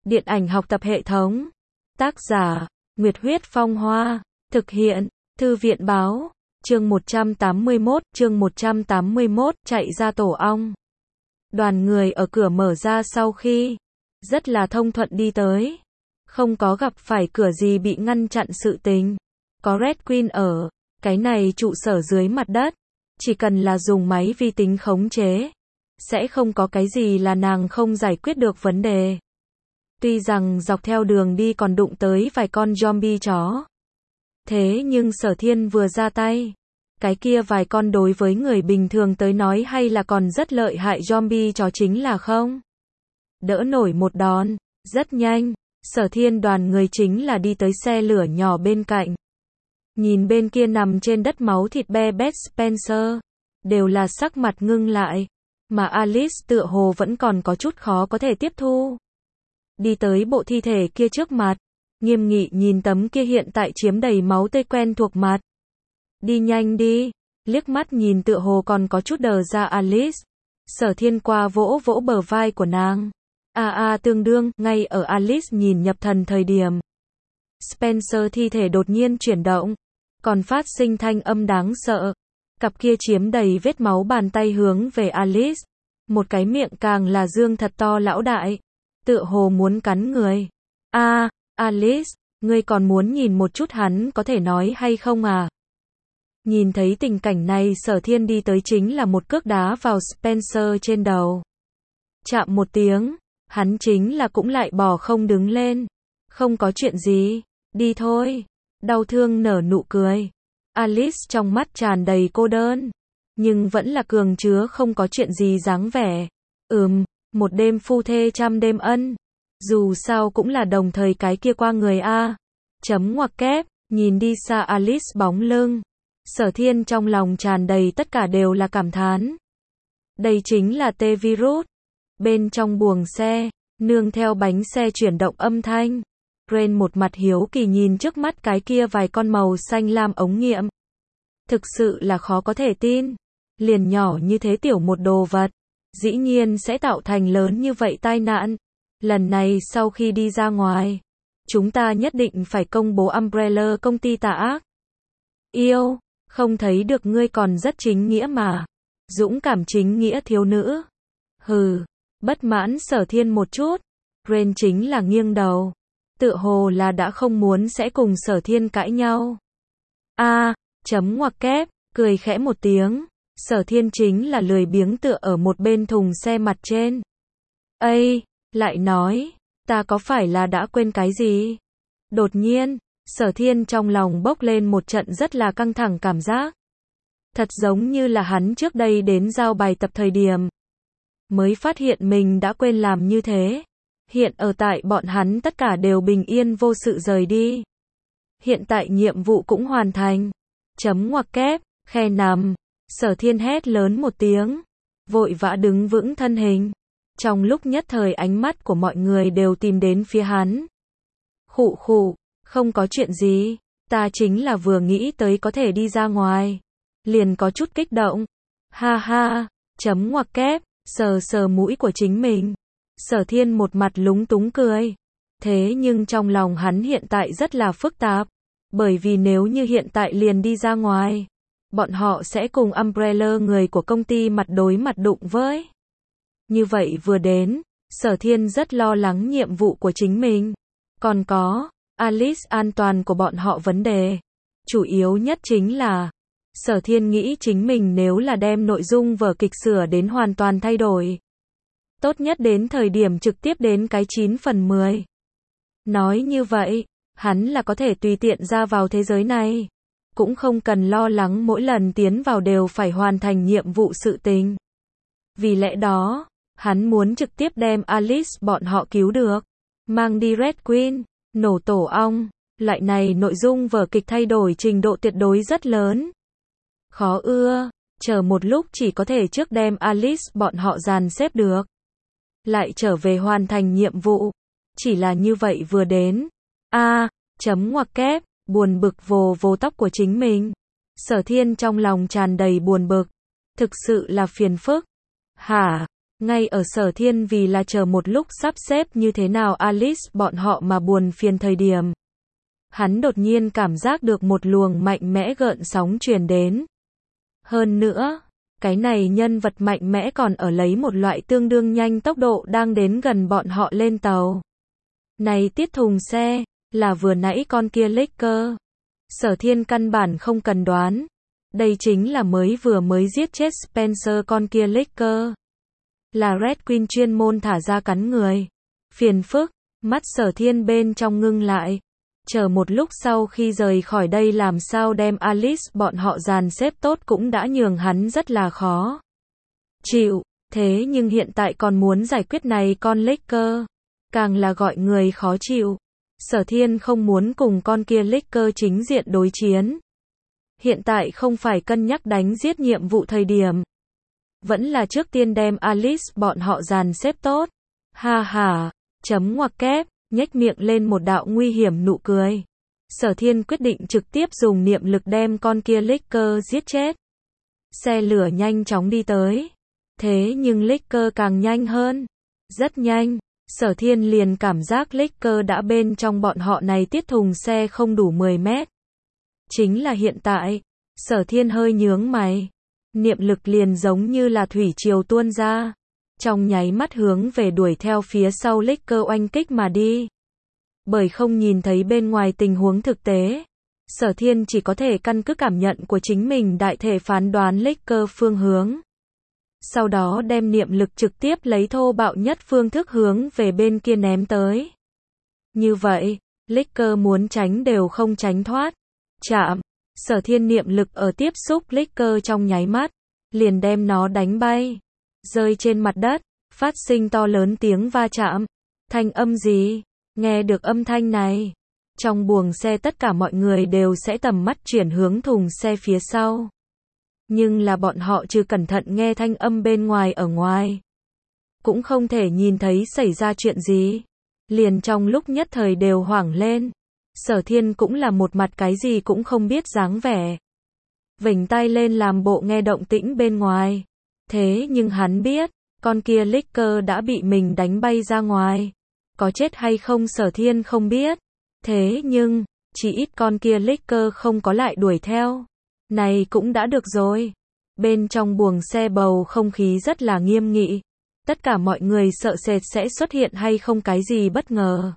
Điện ảnh học tập hệ thống. Tác giả, Nguyệt Huyết Phong Hoa. Thực hiện, Thư viện Báo. Chương 181, chạy ra tổ ong. Đoàn người ở cửa mở ra sau khi rất là thông thuận đi tới. Không có gặp phải cửa gì bị ngăn chặn sự tình. Có Red Queen ở, cái này trụ sở dưới mặt đất. Chỉ cần là dùng máy vi tính khống chế, sẽ không có cái gì là nàng không giải quyết được vấn đề. Tuy rằng dọc theo đường đi còn đụng tới vài con zombie chó. Thế nhưng Sở Thiên vừa ra tay, cái kia vài con đối với người bình thường tới nói hay là còn rất lợi hại zombie chó chính là không đỡ nổi một đòn. Rất nhanh, Sở Thiên đoàn người chính là đi tới xe lửa nhỏ bên cạnh. Nhìn bên kia nằm trên đất máu thịt Beth Spencer, đều là sắc mặt ngưng lại, mà Alice tựa hồ vẫn còn có chút khó có thể tiếp thu. Đi tới bộ thi thể kia trước mặt, nghiêm nghị nhìn tấm kia hiện tại chiếm đầy máu tươi quen thuộc mặt. Đi nhanh đi, liếc mắt nhìn tựa hồ còn có chút đờ ra Alice. Sở Thiên qua vỗ vỗ bờ vai của nàng. Tương đương, ngay ở Alice nhìn nhập thần thời điểm. Spencer thi thể đột nhiên chuyển động, còn phát sinh thanh âm đáng sợ. Cặp kia chiếm đầy vết máu bàn tay hướng về Alice. Một cái miệng càng là dương thật to lão đại, tựa hồ muốn cắn người. Alice, ngươi còn muốn nhìn một chút hắn có thể nói hay không à? Nhìn thấy tình cảnh này, Sở Thiên đi tới chính là một cước đá vào Spencer trên đầu. Chạm một tiếng, hắn chính là cũng lại bò không đứng lên. Không có chuyện gì, đi thôi. Đau thương nở nụ cười. Alice trong mắt tràn đầy cô đơn, nhưng vẫn là cường chứa không có chuyện gì dáng vẻ. Một đêm phu thê trăm đêm ân. Dù sao cũng là đồng thời cái kia qua người a. Ngoặc kép, nhìn đi xa Alice bóng lưng. Sở Thiên trong lòng tràn đầy tất cả đều là cảm thán. Đây chính là T-virus. Bên trong buồng xe, nương theo bánh xe chuyển động âm thanh. Ren một mặt hiếu kỳ nhìn trước mắt cái kia vài con màu xanh lam ống nghiệm. Thực sự là khó có thể tin. Liền nhỏ như thế tiểu một đồ vật, dĩ nhiên sẽ tạo thành lớn như vậy tai nạn. Lần này sau khi đi ra ngoài, chúng ta nhất định phải công bố Umbrella công ty tà ác. Yêu, không thấy được ngươi còn rất chính nghĩa mà. Dũng cảm chính nghĩa thiếu nữ. Bất mãn Sở Thiên một chút. Ren chính là nghiêng đầu. Tựa hồ là đã không muốn sẽ cùng Sở Thiên cãi nhau. Ngoặc kép, cười khẽ một tiếng. Sở Thiên chính là lười biếng tựa ở một bên thùng xe mặt trên. Lại nói, ta có phải là đã quên cái gì? Đột nhiên, Sở Thiên trong lòng bốc lên một trận rất là căng thẳng cảm giác. Thật giống như là hắn trước đây đến giao bài tập thời điểm, mới phát hiện mình đã quên làm như thế. Hiện ở tại bọn hắn tất cả đều bình yên vô sự rời đi. Hiện tại nhiệm vụ cũng hoàn thành. Ngoặc kép, khe nằm. Sở Thiên hét lớn một tiếng, vội vã đứng vững thân hình. Trong lúc nhất thời ánh mắt của mọi người đều tìm đến phía hắn. Không có chuyện gì, ta chính là vừa nghĩ tới có thể đi ra ngoài, liền có chút kích động. Ngoặc kép, sờ mũi của chính mình. Sở Thiên một mặt lúng túng cười. Thế nhưng trong lòng hắn hiện tại rất là phức tạp, bởi vì nếu như hiện tại liền đi ra ngoài, bọn họ sẽ cùng Umbrella người của công ty mặt đối mặt đụng với. Như vậy vừa đến, Sở Thiên rất lo lắng nhiệm vụ của chính mình. Còn có, Alice an toàn của bọn họ vấn đề. Chủ yếu nhất chính là, Sở Thiên nghĩ chính mình nếu là đem nội dung vở kịch sửa đến hoàn toàn thay đổi. Tốt nhất đến thời điểm trực tiếp đến cái 9/10. Nói như vậy, hắn là có thể tùy tiện ra vào thế giới này. Cũng không cần lo lắng mỗi lần tiến vào đều phải hoàn thành nhiệm vụ sự tình. Vì lẽ đó, hắn muốn trực tiếp đem Alice bọn họ cứu được. Mang đi Red Queen, nổ tổ ong. Loại này nội dung vở kịch thay đổi trình độ tuyệt đối rất lớn. Khó ưa, chờ một lúc chỉ có thể trước đem Alice bọn họ dàn xếp được. Lại trở về hoàn thành nhiệm vụ. Chỉ là như vậy vừa đến. Ngoặc kép, buồn bực vồ vồ tóc của chính mình. Sở Thiên trong lòng tràn đầy buồn bực. Thực sự là phiền phức. Ngay ở Sở Thiên vì là chờ một lúc sắp xếp như thế nào Alice bọn họ mà buồn phiền thời điểm. Hắn đột nhiên cảm giác được một luồng mạnh mẽ gợn sóng truyền đến. Hơn nữa, cái này nhân vật mạnh mẽ còn ở lấy một loại tương đương nhanh tốc độ đang đến gần bọn họ lên tàu. Này tiết thùng xe, là vừa nãy con kia Lakers. Sở Thiên căn bản không cần đoán. Đây chính là mới giết chết Spencer con kia Lakers. Là Red Queen chuyên môn thả ra cắn người. Phiền phức, mắt Sở Thiên bên trong ngưng lại. Chờ một lúc sau khi rời khỏi đây làm sao đem Alice bọn họ dàn xếp tốt cũng đã nhường hắn rất là khó chịu, thế nhưng hiện tại còn muốn giải quyết này con Lakers, càng là gọi người khó chịu. Sở Thiên không muốn cùng con kia Lakers chính diện đối chiến. Hiện tại không phải cân nhắc đánh giết nhiệm vụ thời điểm. Vẫn là trước tiên đem Alice bọn họ dàn xếp tốt. Ha ha, chấm ngoặc kép. Nhếch miệng lên một đạo nguy hiểm nụ cười. Sở Thiên quyết định trực tiếp dùng niệm lực đem con kia Lakers giết chết. Xe lửa nhanh chóng đi tới. Thế nhưng Lakers càng nhanh hơn. Rất nhanh, Sở Thiên liền cảm giác Lakers đã bên trong bọn họ này tiết thùng xe không đủ 10 mét. Chính là hiện tại, Sở Thiên hơi nhướng mày. Niệm lực liền giống như là thủy triều tuôn ra. Trong nháy mắt hướng về đuổi theo phía sau Lakers oanh kích mà đi. Bởi không nhìn thấy bên ngoài tình huống thực tế, Sở Thiên chỉ có thể căn cứ cảm nhận của chính mình đại thể phán đoán Lakers phương hướng. Sau đó đem niệm lực trực tiếp lấy thô bạo nhất phương thức hướng về bên kia ném tới. Như vậy, Lakers muốn tránh đều không tránh thoát. Chạm, Sở Thiên niệm lực ở tiếp xúc Lakers trong nháy mắt, liền đem nó đánh bay. Rơi trên mặt đất, phát sinh to lớn tiếng va chạm. Thanh âm gì? Nghe được âm thanh này, trong buồng xe tất cả mọi người đều sẽ tầm mắt chuyển hướng thùng xe phía sau. Nhưng là bọn họ chưa cẩn thận nghe thanh âm bên ngoài ở ngoài. Cũng không thể nhìn thấy xảy ra chuyện gì. Liền trong lúc nhất thời đều hoảng lên. Sở Thiên cũng là một mặt cái gì cũng không biết dáng vẻ. Vểnh tay lên làm bộ nghe động tĩnh bên ngoài. Thế nhưng hắn biết, con kia Lakers đã bị mình đánh bay ra ngoài. Có chết hay không Sở Thiên không biết. Thế nhưng, chỉ ít con kia Lakers không có lại đuổi theo. Này cũng đã được rồi. Bên trong buồng xe bầu không khí rất là nghiêm nghị. Tất cả mọi người sợ sệt sẽ xuất hiện hay không cái gì bất ngờ.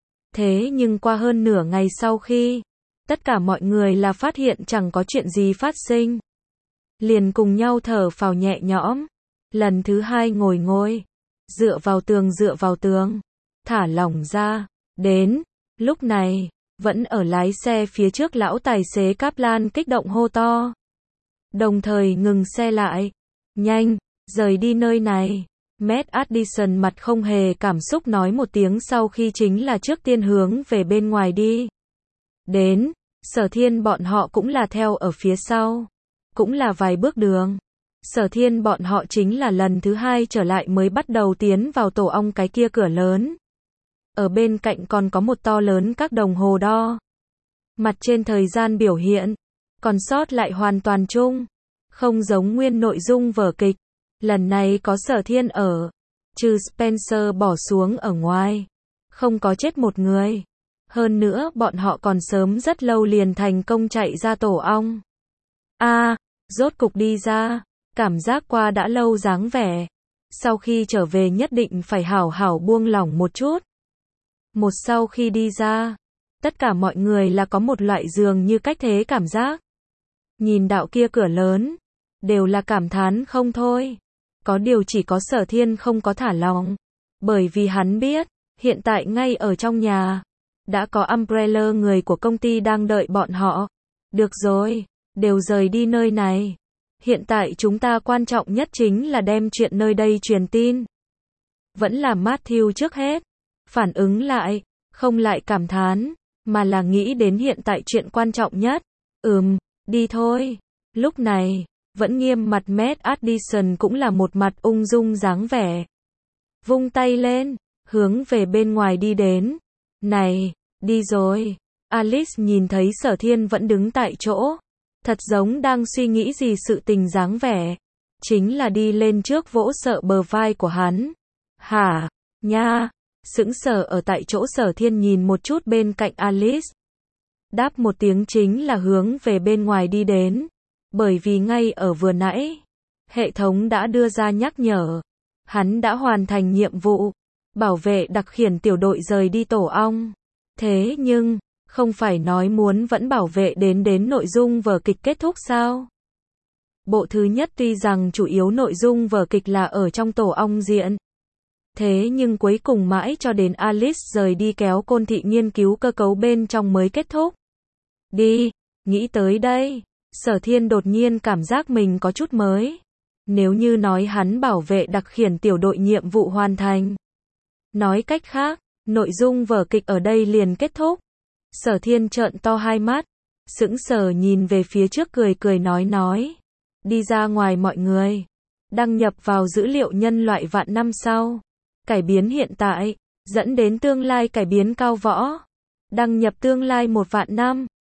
Thế nhưng qua hơn nửa ngày sau khi, tất cả mọi người là phát hiện chẳng có chuyện gì phát sinh. Liền cùng nhau thở phào nhẹ nhõm. Lần thứ hai ngồi, dựa vào tường, thả lỏng ra. Đến, lúc này, vẫn ở lái xe phía trước lão tài xế Kaplan kích động hô to. Đồng thời ngừng xe lại. Nhanh, rời đi nơi này. Matt Addison mặt không hề cảm xúc nói một tiếng sau khi chính là trước tiên hướng về bên ngoài đi. Đến, Sở Thiên bọn họ cũng là theo ở phía sau. Cũng là vài bước đường. Sở Thiên bọn họ chính là lần thứ hai trở lại mới bắt đầu tiến vào tổ ong cái kia cửa lớn. Ở bên cạnh còn có một to lớn các đồng hồ đo. Mặt trên thời gian biểu hiện, còn sót lại hoàn toàn chung. Không giống nguyên nội dung vở kịch. Lần này có Sở Thiên ở. Trừ Spencer bỏ xuống ở ngoài. Không có chết một người. Hơn nữa bọn họ còn sớm rất lâu liền thành công chạy ra tổ ong. Rốt cục đi ra. Cảm giác qua đã lâu dáng vẻ. Sau khi trở về nhất định phải hảo hảo buông lỏng một chút. Một sau khi đi ra, tất cả mọi người là có một loại dường như cách thế cảm giác. Nhìn đạo kia cửa lớn, đều là cảm thán không thôi. Có điều chỉ có Sở Thiên không có thả lỏng. Bởi vì hắn biết, hiện tại ngay ở trong nhà, đã có Umbrella người của công ty đang đợi bọn họ. Được rồi, đều rời đi nơi này. Hiện tại chúng ta quan trọng nhất chính là đem chuyện nơi đây truyền tin. Vẫn là Matthew trước hết. Phản ứng lại, không lại cảm thán, mà là nghĩ đến hiện tại chuyện quan trọng nhất. Đi thôi. Lúc này, vẫn nghiêm mặt Matt Addison cũng là một mặt ung dung dáng vẻ. Vung tay lên, hướng về bên ngoài đi đến. Này, đi rồi. Alice nhìn thấy Sở Thiên vẫn đứng tại chỗ. Thật giống đang suy nghĩ gì sự tình dáng vẻ. chính là đi lên trước vỗ sợ bờ vai của hắn. Hả? Nha? Sững sờ ở tại chỗ Sở Thiên nhìn một chút bên cạnh Alice. Đáp một tiếng chính là hướng về bên ngoài đi đến. Bởi vì ngay ở vừa nãy, hệ thống đã đưa ra nhắc nhở. Hắn đã hoàn thành nhiệm vụ, bảo vệ đặc khiển tiểu đội rời đi tổ ong. Thế nhưng, không phải nói muốn vẫn bảo vệ đến nội dung vở kịch kết thúc sao? Bộ thứ nhất tuy rằng chủ yếu nội dung vở kịch là ở trong tổ ong diễn. Thế nhưng cuối cùng mãi cho đến Alice rời đi kéo Côn Thị nghiên cứu cơ cấu bên trong mới kết thúc. Đi, nghĩ tới đây, Sở Thiên đột nhiên cảm giác mình có chút mới. Nếu như nói hắn bảo vệ đặc khiển tiểu đội nhiệm vụ hoàn thành. Nói cách khác, nội dung vở kịch ở đây liền kết thúc. Sở Thiên trợn to hai mắt, sững sờ nhìn về phía trước cười nói. Đi ra ngoài mọi người. Đăng nhập vào dữ liệu nhân loại vạn năm sau. Cải biến hiện tại, dẫn đến tương lai cải biến cao võ. Đăng nhập tương lai 1 vạn năm.